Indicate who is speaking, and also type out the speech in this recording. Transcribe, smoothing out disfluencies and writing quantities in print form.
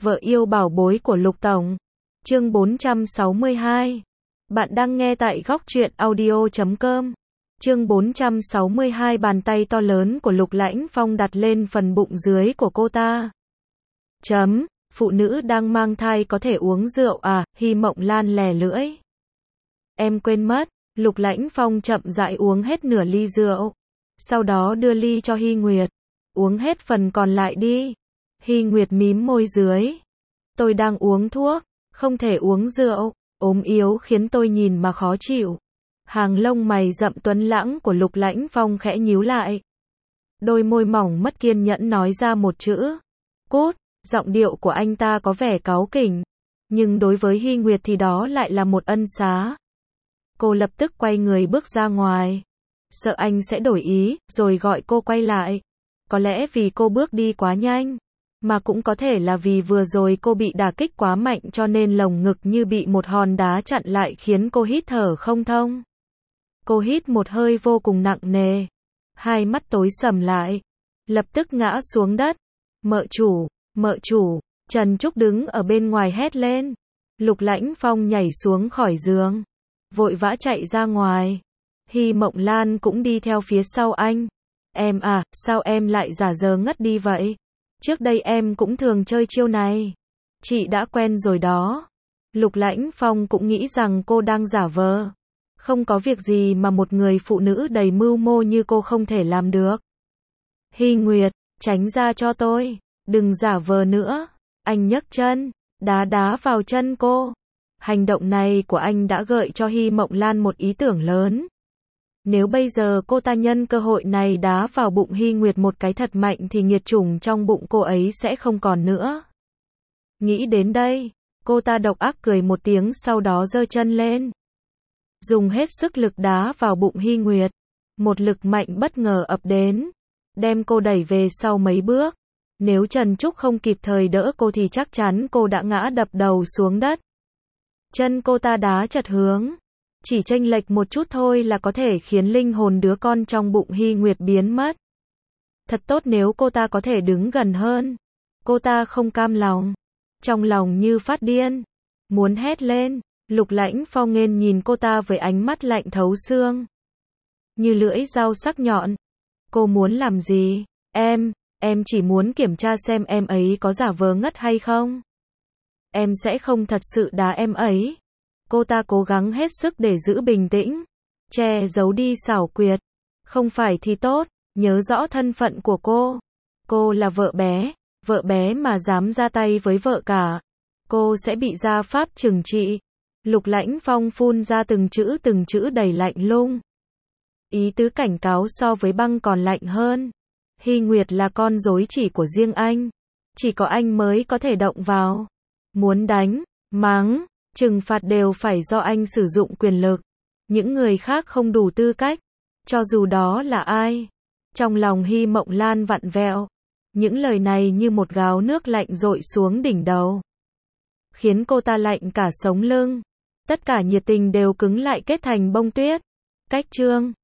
Speaker 1: Vợ yêu bảo bối của Lục Tổng. Chương 462. Bạn đang nghe tại góc truyện audio.com. Chương 462. Bàn tay to lớn của Lục Lãnh Phong đặt lên phần bụng dưới của cô ta. Phụ nữ đang mang thai có thể uống rượu à? Hy Mộng Lan lè lưỡi. Em quên mất. Lục Lãnh Phong chậm rãi uống hết nửa ly rượu. Sau đó đưa ly cho Hy Nguyệt. Uống hết phần còn lại đi. Hy Nguyệt mím môi dưới. Tôi đang uống thuốc, không thể uống rượu. Ốm yếu khiến tôi nhìn mà khó chịu. Hàng lông mày rậm tuấn lãng của Lục Lãnh Phong khẽ nhíu lại. Đôi môi mỏng mất kiên nhẫn nói ra một chữ. Cút. Giọng điệu của anh ta có vẻ cáu kỉnh. Nhưng đối với Hy Nguyệt thì đó lại là một ân xá. Cô lập tức quay người bước ra ngoài. Sợ anh sẽ đổi ý, rồi gọi cô quay lại. Có lẽ vì cô bước đi quá nhanh. Mà cũng có thể là vì vừa rồi cô bị đả kích quá mạnh cho nên lồng ngực như bị một hòn đá chặn lại khiến cô hít thở không thông. Cô hít một hơi vô cùng nặng nề. Hai mắt tối sầm lại. Lập tức ngã xuống đất. Mợ chủ, Trần Trúc đứng ở bên ngoài hét lên. Lục Lãnh Phong nhảy xuống khỏi giường. Vội vã chạy ra ngoài. Hy Mộng Lan cũng đi theo phía sau anh. Em à, sao em lại giả vờ ngất đi vậy? Trước đây em cũng thường chơi chiêu này. Chị đã quen rồi đó. Lục Lãnh Phong cũng nghĩ rằng cô đang giả vờ. Không có việc gì mà một người phụ nữ đầy mưu mô như cô không thể làm được. Hy Nguyệt, tránh ra cho tôi. Đừng giả vờ nữa. Anh nhấc chân, đá vào chân cô. Hành động này của anh đã gợi cho Hy Mộng Lan một ý tưởng lớn. Nếu bây giờ cô ta nhân cơ hội này đá vào bụng Hy Nguyệt một cái thật mạnh thì nghiệt chủng trong bụng cô ấy sẽ không còn nữa. Nghĩ đến đây, cô ta độc ác cười một tiếng sau đó giơ chân lên. Dùng hết sức lực đá vào bụng Hy Nguyệt. Một lực mạnh bất ngờ ập đến. Đem cô đẩy về sau mấy bước. Nếu Trần Trúc không kịp thời đỡ cô thì chắc chắn cô đã ngã đập đầu xuống đất. Chân cô ta đá chật hướng. Chỉ chênh lệch một chút thôi là có thể khiến linh hồn đứa con trong bụng Hy Nguyệt biến mất. Thật tốt nếu cô ta có thể đứng gần hơn. Cô ta không cam lòng. Trong lòng như phát điên. Muốn hét lên. Lục Lãnh Phong nghênh nhìn cô ta với ánh mắt lạnh thấu xương. Như lưỡi dao sắc nhọn. Cô muốn làm gì? Em chỉ muốn kiểm tra xem em ấy có giả vờ ngất hay không. Em sẽ không thật sự đá em ấy. Cô ta cố gắng hết sức để giữ bình tĩnh. Che giấu đi xảo quyệt. Không phải thì tốt, nhớ rõ thân phận của cô. Cô là vợ bé mà dám ra tay với vợ cả. Cô sẽ bị gia pháp trừng trị. Lục Lãnh Phong phun ra từng chữ đầy lạnh lùng. Ý tứ cảnh cáo so với băng còn lạnh hơn. Hy Nguyệt là con rối chỉ của riêng anh. Chỉ có anh mới có thể động vào. Muốn đánh, mắng, trừng phạt đều phải do anh sử dụng quyền lực. Những người khác không đủ tư cách. Cho dù đó là ai. Trong lòng Hy Mộng Lan vặn vẹo. Những lời này như một gáo nước lạnh dội xuống đỉnh đầu. Khiến cô ta lạnh cả sống lưng. Tất cả nhiệt tình đều cứng lại kết thành bông tuyết. Cách chương